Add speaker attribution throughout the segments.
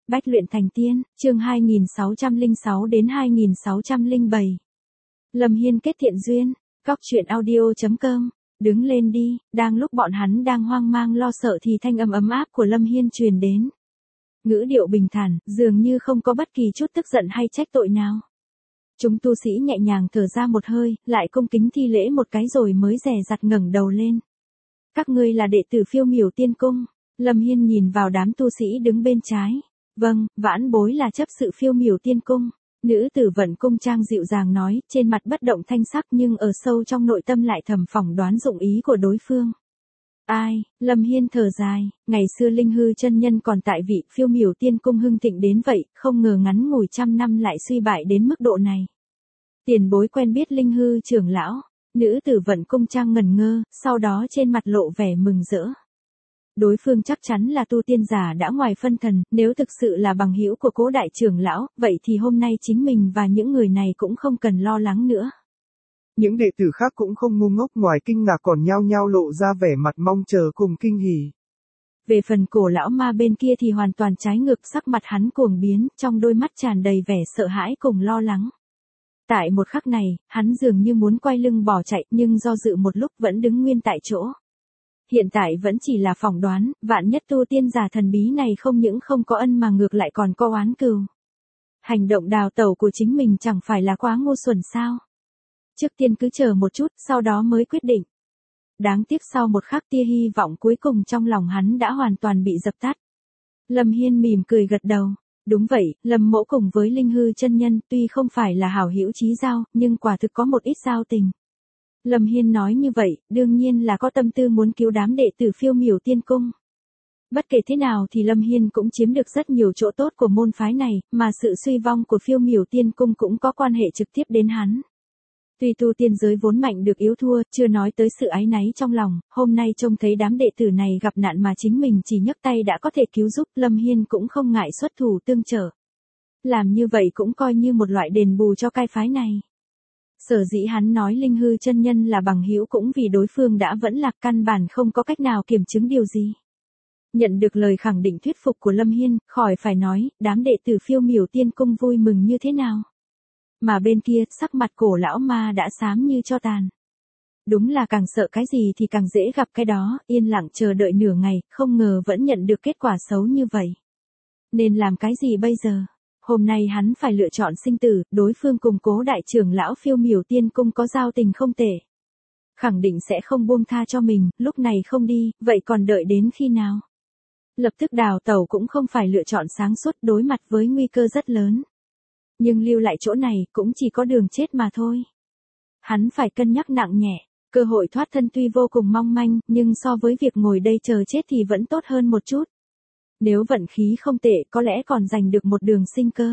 Speaker 1: Bách luyện thành tiên, chương 2606 đến 2607. Lâm Hiên kết thiện duyên, Cóc truyện audio.com, đứng lên đi, đang lúc bọn hắn đang hoang mang lo sợ thì thanh âm ấm áp của Lâm Hiên truyền đến. Ngữ điệu bình thản, dường như không có bất kỳ chút tức giận hay trách tội nào. Chúng tu sĩ nhẹ nhàng thở ra một hơi, lại cung kính thi lễ một cái rồi mới dè dặt ngẩng đầu lên. Các ngươi là đệ tử Phiêu Miểu Tiên Cung. Lâm Hiên nhìn vào đám tu sĩ đứng bên trái. Vâng, vãn bối là chấp sự Phiêu Miểu Tiên Cung. Nữ tử Vận Cung Trang dịu dàng nói, trên mặt bất động thanh sắc nhưng ở sâu trong nội tâm lại thầm phỏng đoán dụng ý của đối phương. Ai, Lâm Hiên thở dài, ngày xưa Linh Hư chân nhân còn tại vị Phiêu Miểu Tiên Cung hưng thịnh đến vậy, không ngờ ngắn ngủi trăm năm lại suy bại đến mức độ này. Tiền bối quen biết Linh Hư trưởng lão. Nữ tử Vận Cung Trang ngẩn ngơ, sau đó trên mặt lộ vẻ mừng rỡ. Đối phương chắc chắn là tu tiên giả đã ngoài phân thần, nếu thực sự là bằng hữu của Cố đại trưởng lão, vậy thì hôm nay chính mình và những người này cũng không cần lo lắng nữa.
Speaker 2: Những đệ tử khác cũng không ngu ngốc, ngoài kinh ngạc còn nhao nhao lộ ra vẻ mặt mong chờ cùng kinh hỉ.
Speaker 1: Về phần Cổ lão ma bên kia thì hoàn toàn trái ngược, sắc mặt hắn cuồng biến, trong đôi mắt tràn đầy vẻ sợ hãi cùng lo lắng. Tại một khắc này, hắn dường như muốn quay lưng bỏ chạy, nhưng do dự một lúc vẫn đứng nguyên tại chỗ. Hiện tại vẫn chỉ là phỏng đoán, vạn nhất tu tiên giả thần bí này không những không có ân mà ngược lại còn có oán cừu. Hành động đào tẩu của chính mình chẳng phải là quá ngu xuẩn sao? Trước tiên cứ chờ một chút, sau đó mới quyết định. Đáng tiếc sau một khắc tia hy vọng cuối cùng trong lòng hắn đã hoàn toàn bị dập tắt. Lâm Hiên mỉm cười gật đầu. Đúng vậy, Lâm mỗ cùng với Linh Hư chân nhân tuy không phải là hảo hữu chí giao, nhưng quả thực có một ít giao tình. Lâm Hiên nói như vậy, đương nhiên là có tâm tư muốn cứu đám đệ tử Phiêu Miểu Tiên Cung. Bất kể thế nào thì Lâm Hiên cũng chiếm được rất nhiều chỗ tốt của môn phái này, mà sự suy vong của Phiêu Miểu Tiên Cung cũng có quan hệ trực tiếp đến hắn. Tuy tu tiên giới vốn mạnh được yếu thua, chưa nói tới sự áy náy trong lòng, hôm nay trông thấy đám đệ tử này gặp nạn mà chính mình chỉ nhấc tay đã có thể cứu giúp, Lâm Hiên cũng không ngại xuất thủ tương trợ. Làm như vậy cũng coi như một loại đền bù cho cái phái này. Sở dĩ hắn nói Linh Hư chân nhân là bằng hữu cũng vì đối phương đã vẫn lạc, căn bản không có cách nào kiểm chứng điều gì. Nhận được lời khẳng định thuyết phục của Lâm Hiên, khỏi phải nói, đám đệ tử Phiêu Miểu Tiên Cung vui mừng như thế nào. Mà bên kia, sắc mặt Cổ lão ma đã xám như tro tàn. Đúng là càng sợ cái gì thì càng dễ gặp cái đó, yên lặng chờ đợi nửa ngày, không ngờ vẫn nhận được kết quả xấu như vậy. Nên làm cái gì bây giờ? Hôm nay hắn phải lựa chọn sinh tử, đối phương cùng Cố đại trưởng lão Phiêu Miểu Tiên Cung có giao tình không tệ. Khẳng định sẽ không buông tha cho mình, lúc này không đi, vậy còn đợi đến khi nào? Lập tức đào tẩu cũng không phải lựa chọn sáng suốt, đối mặt với nguy cơ rất lớn. Nhưng lưu lại chỗ này cũng chỉ có đường chết mà thôi. Hắn phải cân nhắc nặng nhẹ, cơ hội thoát thân tuy vô cùng mong manh, nhưng so với việc ngồi đây chờ chết thì vẫn tốt hơn một chút. Nếu vận khí không tệ có lẽ còn giành được một đường sinh cơ.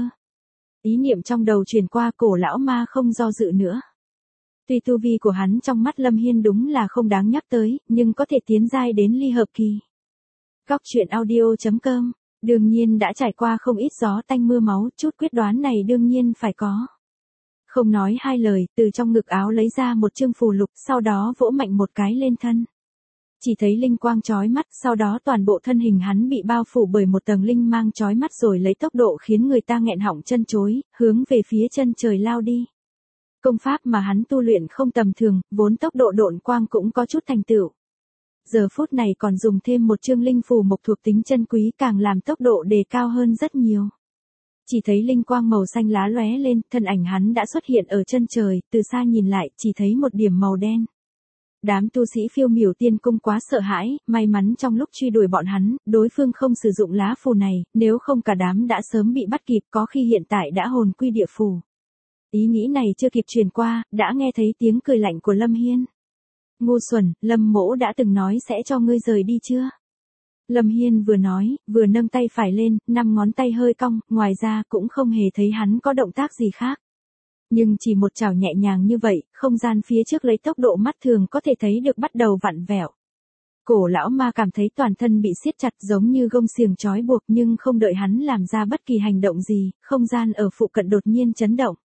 Speaker 1: Ý niệm trong đầu truyền qua, Cổ lão ma không do dự nữa. Tuy tu vi của hắn trong mắt Lâm Hiên đúng là không đáng nhắc tới, nhưng có thể tiến giai đến ly hợp kỳ. Cóc truyện audio.com, đương nhiên đã trải qua không ít gió tanh mưa máu, chút quyết đoán này đương nhiên phải có. Không nói hai lời, từ trong ngực áo lấy ra một chương phù lục, sau đó vỗ mạnh một cái lên thân. Chỉ thấy linh quang chói mắt, sau đó toàn bộ thân hình hắn bị bao phủ bởi một tầng linh mang chói mắt rồi lấy tốc độ khiến người ta nghẹn họng chân chối, hướng về phía chân trời lao đi. Công pháp mà hắn tu luyện không tầm thường, vốn tốc độ độn quang cũng có chút thành tựu. Giờ phút này còn dùng thêm một chương linh phù mộc thuộc tính chân quý, càng làm tốc độ đề cao hơn rất nhiều. Chỉ thấy linh quang màu xanh lá lóe lên, thân ảnh hắn đã xuất hiện ở chân trời, từ xa nhìn lại chỉ thấy một điểm màu đen. Đám tu sĩ Phiêu Miểu Tiên Cung quá sợ hãi, may mắn trong lúc truy đuổi bọn hắn, đối phương không sử dụng lá phù này, nếu không cả đám đã sớm bị bắt kịp, có khi hiện tại đã hồn quy địa phủ. Ý nghĩ này chưa kịp truyền qua, đã nghe thấy tiếng cười lạnh của Lâm Hiên. Ngu xuẩn, Lâm mỗ đã từng nói sẽ cho ngươi rời đi chưa? Lâm Hiên vừa nói, vừa nâng tay phải lên, 5 ngón tay hơi cong, ngoài ra cũng không hề thấy hắn có động tác gì khác. Nhưng chỉ một chảo nhẹ nhàng như vậy, không gian phía trước lấy tốc độ mắt thường có thể thấy được bắt đầu vặn vẹo. Cổ lão ma cảm thấy toàn thân bị siết chặt giống như gông xiềng trói buộc, nhưng không đợi hắn làm ra bất kỳ hành động gì, không gian ở phụ cận đột nhiên chấn động.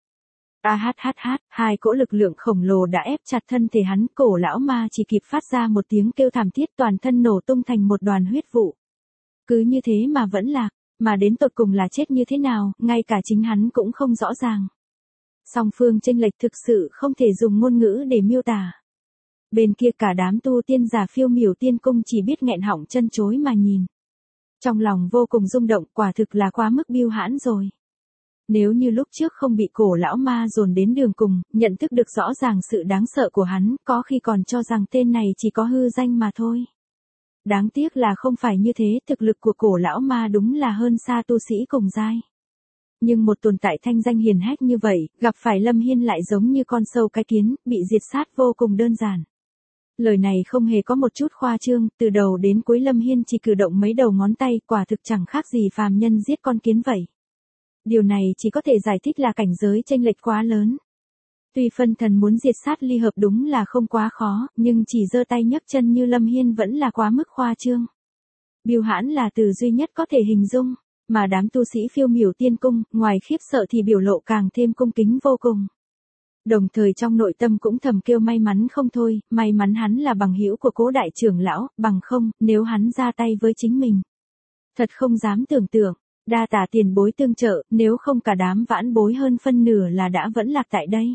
Speaker 1: Hai cỗ lực lượng khổng lồ đã ép chặt thân thể hắn, Cổ lão ma chỉ kịp phát ra một tiếng kêu thảm thiết, toàn thân nổ tung thành một đoàn huyết vụ. Cứ như thế mà vẫn lạc, Mà đến tột cùng là chết như thế nào, ngay cả chính hắn cũng không rõ ràng. Song phương chênh lệch thực sự không thể dùng ngôn ngữ để miêu tả. Bên kia cả đám tu tiên giả phiêu miểu tiên cung chỉ biết nghẹn họng chân chối mà nhìn. Trong lòng vô cùng rung động, quả thực là quá mức bưu hãn rồi. Nếu như lúc trước không bị cổ lão ma dồn đến đường cùng, nhận thức được rõ ràng sự đáng sợ của hắn, có khi còn cho rằng tên này chỉ có hư danh mà thôi. Đáng tiếc là không phải như thế, thực lực của cổ lão ma đúng là hơn xa tu sĩ cùng giai. Nhưng một tồn tại thanh danh hiền hách như vậy, gặp phải Lâm Hiên lại giống như con sâu cái kiến, bị diệt sát vô cùng đơn giản. Lời này không hề có một chút khoa trương, từ đầu đến cuối Lâm Hiên chỉ cử động mấy đầu ngón tay, quả thực chẳng khác gì phàm nhân giết con kiến vậy. Điều này chỉ có thể giải thích là cảnh giới chênh lệch quá lớn. Tuy phân thần muốn diệt sát ly hợp đúng là không quá khó, nhưng chỉ giơ tay nhấc chân như Lâm Hiên vẫn là quá mức khoa trương. Bưu hãn là từ duy nhất có thể hình dung, mà đám tu sĩ phiêu miểu tiên cung, ngoài khiếp sợ thì biểu lộ càng thêm cung kính vô cùng. Đồng thời trong nội tâm cũng thầm kêu may mắn không thôi, may mắn hắn là bằng hữu của Cố đại trưởng lão, bằng không, nếu hắn ra tay với chính mình. Thật không dám tưởng tượng, đa tạ tiền bối tương trợ, nếu không cả đám vãn bối hơn phân nửa là đã vẫn lạc tại đây.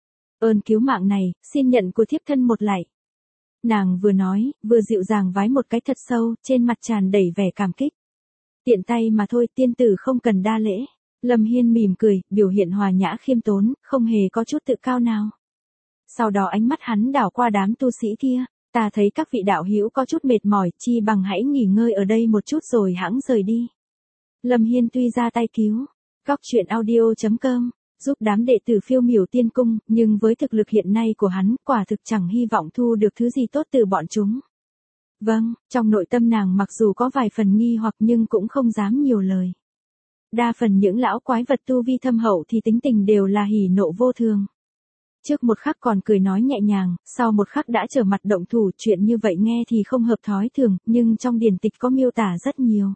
Speaker 1: Ơn cứu mạng này, xin nhận của thiếp thân một lạy. Nàng vừa nói, vừa dịu dàng vái một cái thật sâu, trên mặt tràn đầy vẻ cảm kích. Tiện tay mà thôi, tiên tử không cần đa lễ. Lâm Hiên mỉm cười, biểu hiện hòa nhã khiêm tốn, không hề có chút tự cao nào. Sau đó ánh mắt hắn đảo qua đám tu sĩ kia, ta thấy các vị đạo hữu có chút mệt mỏi, chi bằng hãy nghỉ ngơi ở đây một chút rồi hãng rời đi. Lâm Hiên tuy ra tay cứu, góc truyện audio.com, giúp đám đệ tử phiêu miểu tiên cung, nhưng với thực lực hiện nay của hắn, quả thực chẳng hy vọng thu được thứ gì tốt từ bọn chúng. Vâng, trong nội tâm nàng mặc dù có vài phần nghi hoặc nhưng cũng không dám nhiều lời. Đa phần những lão quái vật tu vi thâm hậu thì tính tình đều là hỉ nộ vô thường. Trước một khắc còn cười nói nhẹ nhàng, sau một khắc đã trở mặt động thủ, chuyện như vậy nghe thì không hợp thói thường, nhưng trong điển tịch có miêu tả rất nhiều.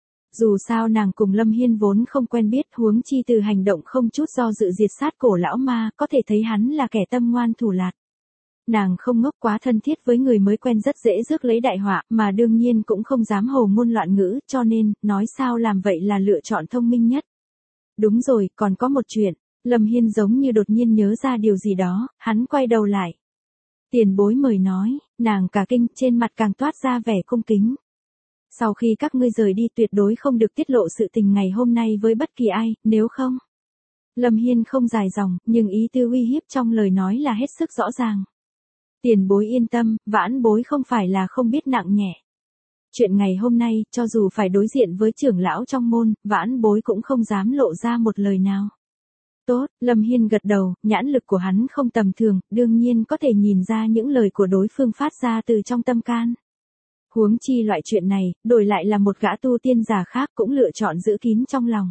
Speaker 1: Dù sao nàng cùng Lâm Hiên vốn không quen biết, huống chi từ hành động không chút do dự diệt sát cổ lão ma, có thể thấy hắn là kẻ tâm ngoan thủ lạt. Nàng không ngốc quá thân thiết với người mới quen rất dễ rước lấy đại họa, mà đương nhiên cũng không dám hồ ngôn loạn ngữ, cho nên, nói sao làm vậy là lựa chọn thông minh nhất. Đúng rồi, còn có một chuyện, Lâm Hiên giống như đột nhiên nhớ ra điều gì đó, hắn quay đầu lại. Tiền bối mời nói, nàng cả kinh, trên mặt càng toát ra vẻ cung kính. Sau khi các ngươi rời đi tuyệt đối không được tiết lộ sự tình ngày hôm nay với bất kỳ ai, nếu không. Lâm Hiên không dài dòng, nhưng ý tư uy hiếp trong lời nói là hết sức rõ ràng. Tiền bối yên tâm, vãn bối không phải là không biết nặng nhẹ. Chuyện ngày hôm nay, cho dù phải đối diện với trưởng lão trong môn, vãn bối cũng không dám lộ ra một lời nào. Tốt, Lâm Hiên gật đầu, nhãn lực của hắn không tầm thường, đương nhiên có thể nhìn ra những lời của đối phương phát ra từ trong tâm can. Huống chi loại chuyện này, đổi lại là một gã tu tiên giả khác cũng lựa chọn giữ kín trong lòng.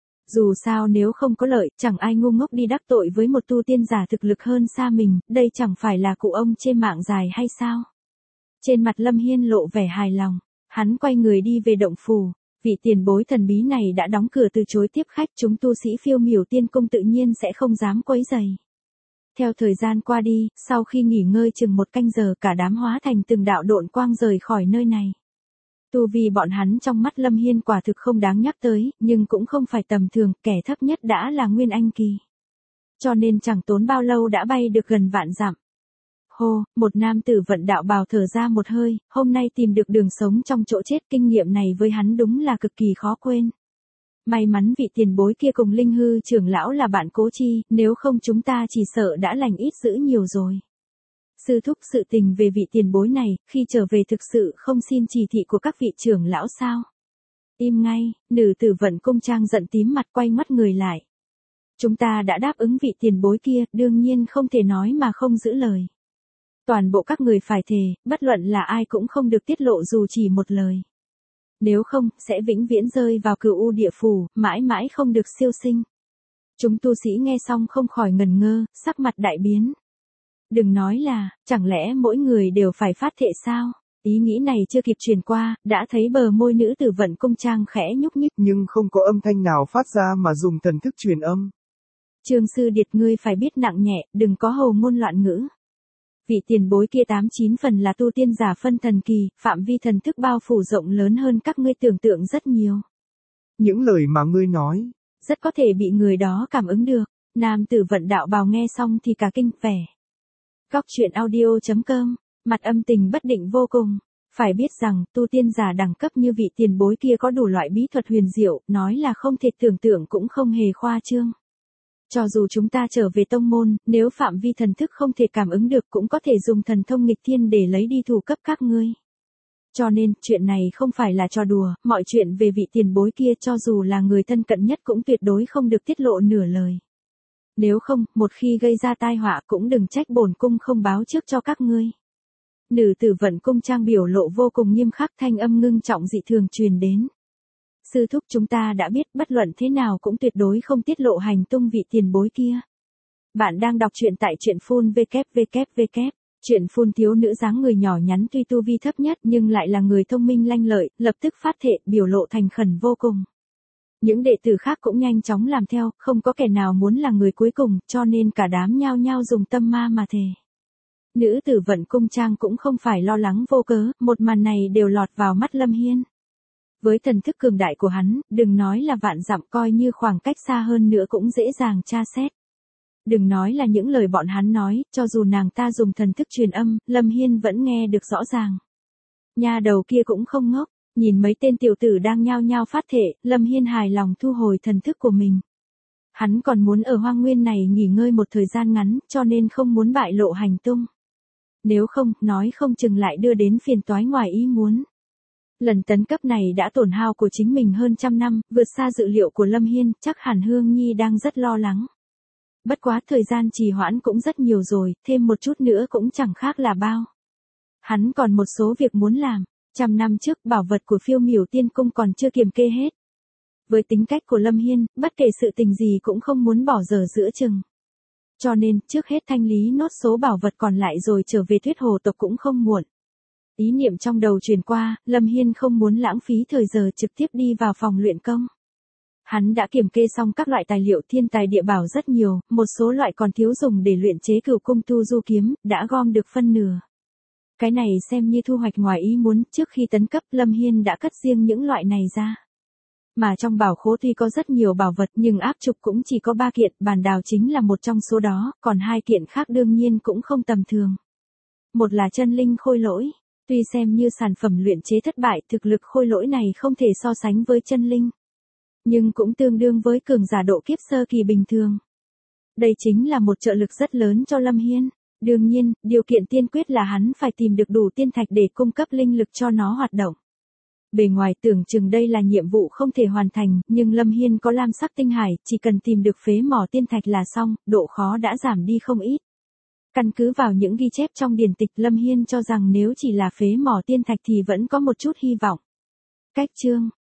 Speaker 1: Dù sao nếu không có lợi, chẳng ai ngu ngốc đi đắc tội với một tu tiên giả thực lực hơn xa mình, đây chẳng phải là cụ ông trên mạng dài hay sao? Trên mặt Lâm Hiên lộ vẻ hài lòng, hắn quay người đi về động phủ, vị tiền bối thần bí này đã đóng cửa từ chối tiếp khách, chúng tu sĩ phiêu miểu tiên cung tự nhiên sẽ không dám quấy rầy. Theo thời gian qua đi, sau khi nghỉ ngơi chừng một canh giờ cả đám hóa thành từng đạo độn quang rời khỏi nơi này. Tu vi bọn hắn trong mắt Lâm Hiên quả thực không đáng nhắc tới, nhưng cũng không phải tầm thường, kẻ thấp nhất đã là Nguyên Anh kỳ. Cho nên chẳng tốn bao lâu đã bay được gần vạn dặm. Hô, một nam tử vận đạo bào thở ra một hơi, hôm nay tìm được đường sống trong chỗ chết, kinh nghiệm này với hắn đúng là cực kỳ khó quên. May mắn vị tiền bối kia cùng Linh Hư trưởng lão là bạn Cố Chi, nếu không chúng ta chỉ sợ đã lành ít dữ nhiều rồi. Sư thúc sự tình về vị tiền bối này, khi trở về thực sự không xin chỉ thị của các vị trưởng lão sao? Im ngay, nữ tử vận cung trang giận tím mặt quay mắt người lại. Chúng ta đã đáp ứng vị tiền bối kia, đương nhiên không thể nói mà không giữ lời. Toàn bộ các người phải thề, bất luận là ai cũng không được tiết lộ dù chỉ một lời. Nếu không, sẽ vĩnh viễn rơi vào cửu u địa phủ, mãi mãi không được siêu sinh. Chúng tu sĩ nghe xong không khỏi ngần ngơ, sắc mặt đại biến. Đừng nói là, chẳng lẽ mỗi người đều phải phát thệ sao? Ý nghĩ này chưa kịp truyền qua, đã thấy bờ môi nữ tử vận cung trang khẽ nhúc nhích.
Speaker 2: Nhưng không có âm thanh nào phát ra mà dùng thần thức truyền âm.
Speaker 1: Trương sư điệt ngươi phải biết nặng nhẹ, đừng có hồ ngôn loạn ngữ. Vị tiền bối kia 89 phần là tu tiên giả phân thần kỳ, phạm vi thần thức bao phủ rộng lớn hơn các ngươi tưởng tượng rất nhiều.
Speaker 2: Những lời mà ngươi nói,
Speaker 1: rất có thể bị người đó cảm ứng được. Nam tử vận đạo bào nghe xong thì cả kinh vẻ. Góc truyện audio.com, mặt âm tình bất định vô cùng. Phải biết rằng, tu tiên giả đẳng cấp như vị tiền bối kia có đủ loại bí thuật huyền diệu, nói là không thể tưởng tượng cũng không hề khoa trương. Cho dù chúng ta trở về tông môn, nếu phạm vi thần thức không thể cảm ứng được cũng có thể dùng thần thông nghịch thiên để lấy đi thủ cấp các ngươi. Cho nên, chuyện này không phải là trò đùa, mọi chuyện về vị tiền bối kia cho dù là người thân cận nhất cũng tuyệt đối không được tiết lộ nửa lời. Nếu không, một khi gây ra tai họa cũng đừng trách bổn cung không báo trước cho các ngươi. Nữ tử vận cung trang biểu lộ vô cùng nghiêm khắc, thanh âm ngưng trọng dị thường truyền đến. Sư thúc, chúng ta đã biết, bất luận thế nào cũng tuyệt đối không tiết lộ hành tung vị tiền bối kia. Bạn đang đọc truyện tại truyện phun www. Truyện phun thiếu nữ dáng người nhỏ nhắn tuy tu vi thấp nhất nhưng lại là người thông minh lanh lợi, lập tức phát thệ, biểu lộ thành khẩn vô cùng. Những đệ tử khác cũng nhanh chóng làm theo, không có kẻ nào muốn là người cuối cùng, cho nên cả đám nhao nhao dùng tâm ma mà thề. Nữ tử vận cung trang cũng không phải lo lắng vô cớ, một màn này đều lọt vào mắt Lâm Hiên. Với thần thức cường đại của hắn, đừng nói là vạn dặm, coi như khoảng cách xa hơn nữa cũng dễ dàng tra xét. Đừng nói là những lời bọn hắn nói, cho dù nàng ta dùng thần thức truyền âm, Lâm Hiên vẫn nghe được rõ ràng. Nha đầu kia cũng không ngốc, nhìn mấy tên tiểu tử đang nhao nhao phát thệ, Lâm Hiên hài lòng thu hồi thần thức của mình. Hắn còn muốn ở hoang nguyên này nghỉ ngơi một thời gian ngắn, cho nên không muốn bại lộ hành tung. Nếu không, nói không chừng lại đưa đến phiền toái ngoài ý muốn. Lần tấn cấp này đã tổn hao của chính mình hơn trăm năm, vượt xa dự liệu của Lâm Hiên, chắc hẳn Hương Nhi đang rất lo lắng. Bất quá thời gian trì hoãn cũng rất nhiều rồi, thêm một chút nữa cũng chẳng khác là bao. Hắn còn một số việc muốn làm, 100 năm trước bảo vật của Phiêu Miểu Tiên Cung còn chưa kiểm kê hết. Với tính cách của Lâm Hiên, bất kể sự tình gì cũng không muốn bỏ dở giữa chừng. Cho nên, trước hết thanh lý nốt số bảo vật còn lại rồi trở về thuyết hồ tộc cũng không muộn. Ý niệm trong đầu truyền qua, Lâm Hiên không muốn lãng phí thời giờ trực tiếp đi vào phòng luyện công. Hắn đã kiểm kê xong các loại tài liệu thiên tài địa bảo rất nhiều, một số loại còn thiếu dùng để luyện chế Cửu Cung Tu Du kiếm, đã gom được phân nửa. Cái này xem như thu hoạch ngoài ý muốn, trước khi tấn cấp Lâm Hiên đã cất riêng những loại này ra. Mà trong bảo khố tuy có rất nhiều bảo vật nhưng áp trục cũng chỉ có 3 kiện, bàn đào chính là một trong số đó, còn 2 kiện khác đương nhiên cũng không tầm thường. Một là chân linh khôi lỗi, tuy xem như sản phẩm luyện chế thất bại, thực lực khôi lỗi này không thể so sánh với chân linh. Nhưng cũng tương đương với cường giả độ kiếp sơ kỳ bình thường. Đây chính là một trợ lực rất lớn cho Lâm Hiên. Đương nhiên, điều kiện tiên quyết là hắn phải tìm được đủ tiên thạch để cung cấp linh lực cho nó hoạt động. Bề ngoài tưởng chừng đây là nhiệm vụ không thể hoàn thành, nhưng Lâm Hiên có lam sắc tinh hải, chỉ cần tìm được phế mỏ tiên thạch là xong, độ khó đã giảm đi không ít. Căn cứ vào những ghi chép trong điển tịch, Lâm Hiên cho rằng nếu chỉ là phế mỏ tiên thạch thì vẫn có một chút hy vọng. Cách chương